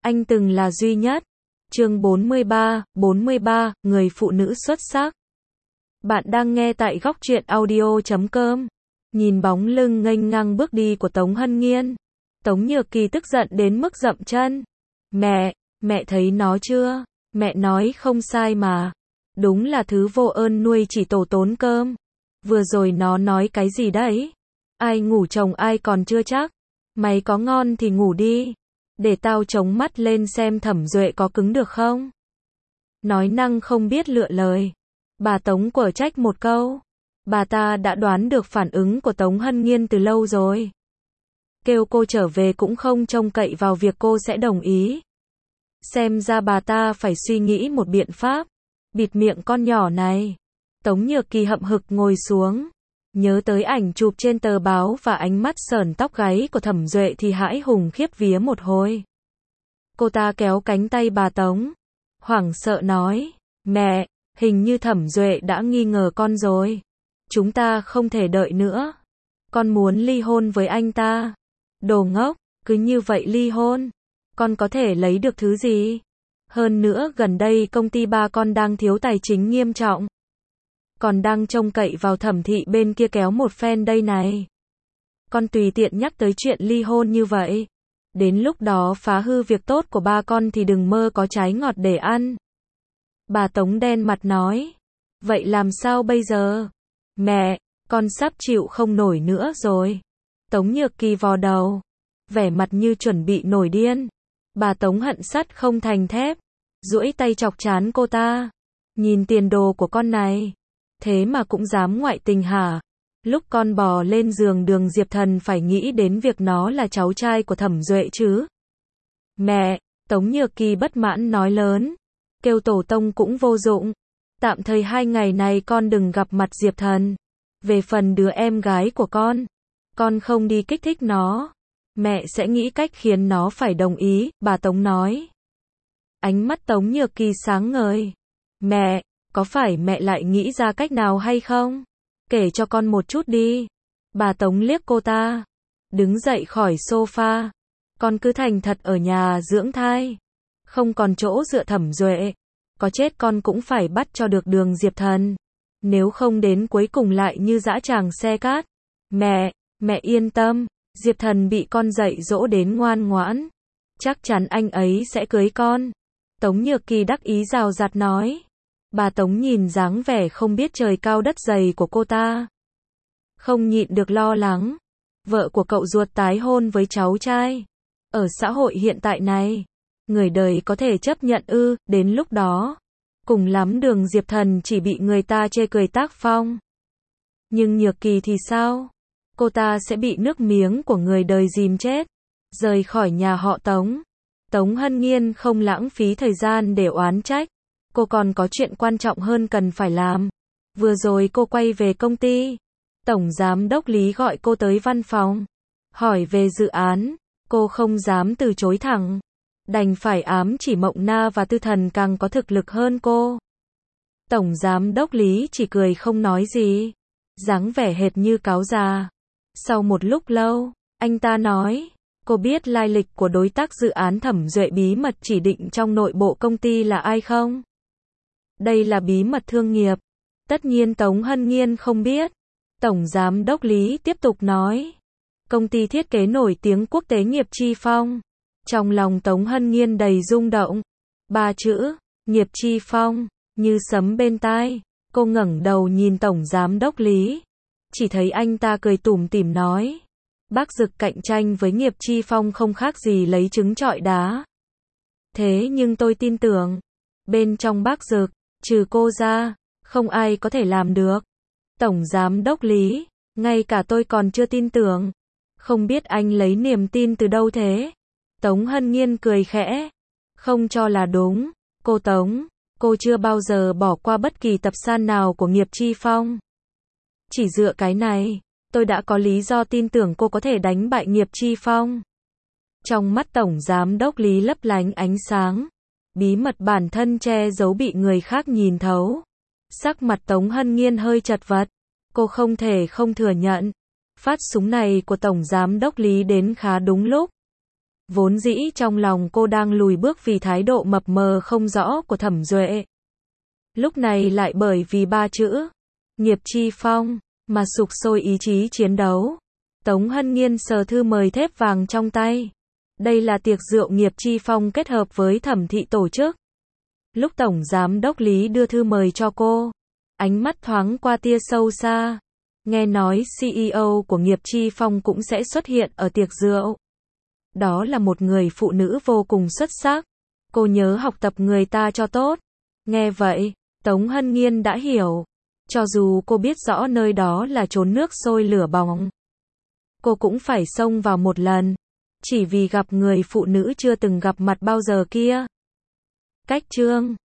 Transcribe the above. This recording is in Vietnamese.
anh từng là duy nhất. Chương 43, người phụ nữ xuất sắc. Bạn đang nghe tại góc truyện audio.com. Nhìn bóng lưng nghênh ngang bước đi của Tống Hân Nghiên, Tống Nhược Kỳ tức giận đến mức dậm chân. Mẹ thấy nó chưa? Mẹ nói không sai mà. Đúng là thứ vô ơn nuôi chỉ tổ tốn cơm. Vừa rồi nó nói cái gì đấy? Ai ngủ chồng ai còn chưa chắc. Mày có ngon thì ngủ đi. Để tao chống mắt lên xem Thẩm Duệ có cứng được không? Nói năng không biết lựa lời. Bà Tống quở trách một câu. Bà ta đã đoán được phản ứng của Tống Hân Nghiên từ lâu rồi. Kêu cô trở về cũng không trông cậy vào việc cô sẽ đồng ý. Xem ra bà ta phải suy nghĩ một biện pháp. Bịt miệng con nhỏ này. Tống Nhược Kỳ hậm hực ngồi xuống. Nhớ tới ảnh chụp trên tờ báo và ánh mắt sởn tóc gáy của Thẩm Duệ thì hãi hùng khiếp vía một hồi. Cô ta kéo cánh tay bà Tống. Hoảng sợ nói. Mẹ, hình như Thẩm Duệ đã nghi ngờ con rồi. Chúng ta không thể đợi nữa. Con muốn ly hôn với anh ta. Đồ ngốc, cứ như vậy ly hôn. Con có thể lấy được thứ gì? Hơn nữa gần đây công ty ba con đang thiếu tài chính nghiêm trọng. Còn đang trông cậy vào Thẩm thị bên kia kéo một phen đây này. Con tùy tiện nhắc tới chuyện ly hôn như vậy. Đến lúc đó phá hư việc tốt của ba con thì đừng mơ có trái ngọt để ăn. Bà Tống đen mặt nói. Vậy làm sao bây giờ? Mẹ, con sắp chịu không nổi nữa rồi. Tống Nhược Kỳ vò đầu. Vẻ mặt như chuẩn bị nổi điên. Bà Tống hận sắt không thành thép. Duỗi tay chọc trán cô ta. Nhìn tiền đồ của con này. Thế mà cũng dám ngoại tình hả? Lúc con bò lên giường Đường Diệp Thần phải nghĩ đến việc nó là cháu trai của Thẩm Duệ chứ. Mẹ, Tống Nhược Kỳ bất mãn nói lớn. Kêu tổ tông cũng vô dụng. Tạm thời 2 ngày này con đừng gặp mặt Diệp Thần. Về phần đứa em gái của con không đi kích thích nó. Mẹ sẽ nghĩ cách khiến nó phải đồng ý, bà Tống nói. Ánh mắt Tống Nhược Kỳ sáng ngời. Mẹ, có phải mẹ lại nghĩ ra cách nào hay không? Kể cho con một chút đi. Bà Tống liếc cô ta. Đứng dậy khỏi sofa. Con cứ thành thật ở nhà dưỡng thai. Không còn chỗ dựa Thẩm Duệ. Có chết con cũng phải bắt cho được Đường Diệp Thần. Nếu không đến cuối cùng lại như dã tràng xe cát. Mẹ yên tâm. Diệp Thần bị con dạy dỗ đến ngoan ngoãn. Chắc chắn anh ấy sẽ cưới con. Tống Nhược Kỳ đắc ý rào rạt nói. Bà Tống nhìn dáng vẻ không biết trời cao đất dày của cô ta. Không nhịn được lo lắng. Vợ của cậu ruột tái hôn với cháu trai. Ở xã hội hiện tại này, người đời có thể chấp nhận ư? Đến lúc đó, cùng lắm Đường Diệp Thần chỉ bị người ta chê cười tác phong. Nhưng Nhược Kỳ thì sao? Cô ta sẽ bị nước miếng của người đời dìm chết. Rời khỏi nhà họ Tống. Tống Hân Nghiên không lãng phí thời gian để oán trách. Cô còn có chuyện quan trọng hơn cần phải làm. Vừa rồi cô quay về công ty. Tổng giám đốc Lý gọi cô tới văn phòng. Hỏi về dự án. Cô không dám từ chối thẳng. Đành phải ám chỉ Mộng Na và Tư Thần càng có thực lực hơn cô. Tổng giám đốc Lý chỉ cười không nói gì. Dáng vẻ hệt như cáo già. Sau một lúc lâu, anh ta nói. Cô biết lai lịch của đối tác dự án Thẩm Duệ bí mật chỉ định trong nội bộ công ty là ai không? Đây là bí mật thương nghiệp. Tất nhiên Tống Hân Nghiên không biết. Tổng giám đốc Lý tiếp tục nói. Công ty thiết kế nổi tiếng quốc tế Nghiệp Chi Phong. Trong lòng Tống Hân Nghiên đầy rung động. 3 chữ, Nghiệp Chi Phong, như sấm bên tai. Cô ngẩng đầu nhìn Tổng giám đốc Lý. Chỉ thấy anh ta cười tủm tỉm nói. Bác Dực cạnh tranh với Nghiệp Chi Phong không khác gì lấy trứng trọi đá. Thế nhưng tôi tin tưởng. Bên trong Bác Dực, trừ cô ra, không ai có thể làm được. Tổng giám đốc Lý, ngay cả tôi còn chưa tin tưởng. Không biết anh lấy niềm tin từ đâu thế? Tống Hân Nghiên cười khẽ. Không cho là đúng. Cô Tống, cô chưa bao giờ bỏ qua bất kỳ tập san nào của Nghiệp Chi Phong. Chỉ dựa cái này, tôi đã có lý do tin tưởng cô có thể đánh bại Nghiệp Chi Phong. Trong mắt Tổng giám đốc Lý lấp lánh ánh sáng. Bí mật bản thân che giấu bị người khác nhìn thấu. Sắc mặt Tống Hân Nghiên hơi chật vật. Cô không thể không thừa nhận. Phát súng này của Tổng giám đốc Lý đến khá đúng lúc. Vốn dĩ trong lòng cô đang lùi bước vì thái độ mập mờ không rõ của Thẩm Duệ. Lúc này lại bởi vì ba chữ Nghiệp Chi Phong mà sục sôi ý chí chiến đấu. Tống Hân Nghiên sờ thư mời thép vàng trong tay. Đây là tiệc rượu Nghiệp Chi Phong kết hợp với Thẩm thị tổ chức. Lúc Tổng Giám đốc Lý đưa thư mời cho cô, ánh mắt thoáng qua tia sâu xa. Nghe nói CEO của Nghiệp Chi Phong cũng sẽ xuất hiện ở tiệc rượu. Đó là một người phụ nữ vô cùng xuất sắc. Cô nhớ học tập người ta cho tốt. Nghe vậy, Tống Hân Nghiên đã hiểu. Cho dù cô biết rõ nơi đó là chốn nước sôi lửa bỏng, cô cũng phải xông vào một lần. Chỉ vì gặp người phụ nữ chưa từng gặp mặt bao giờ kia. Cách chương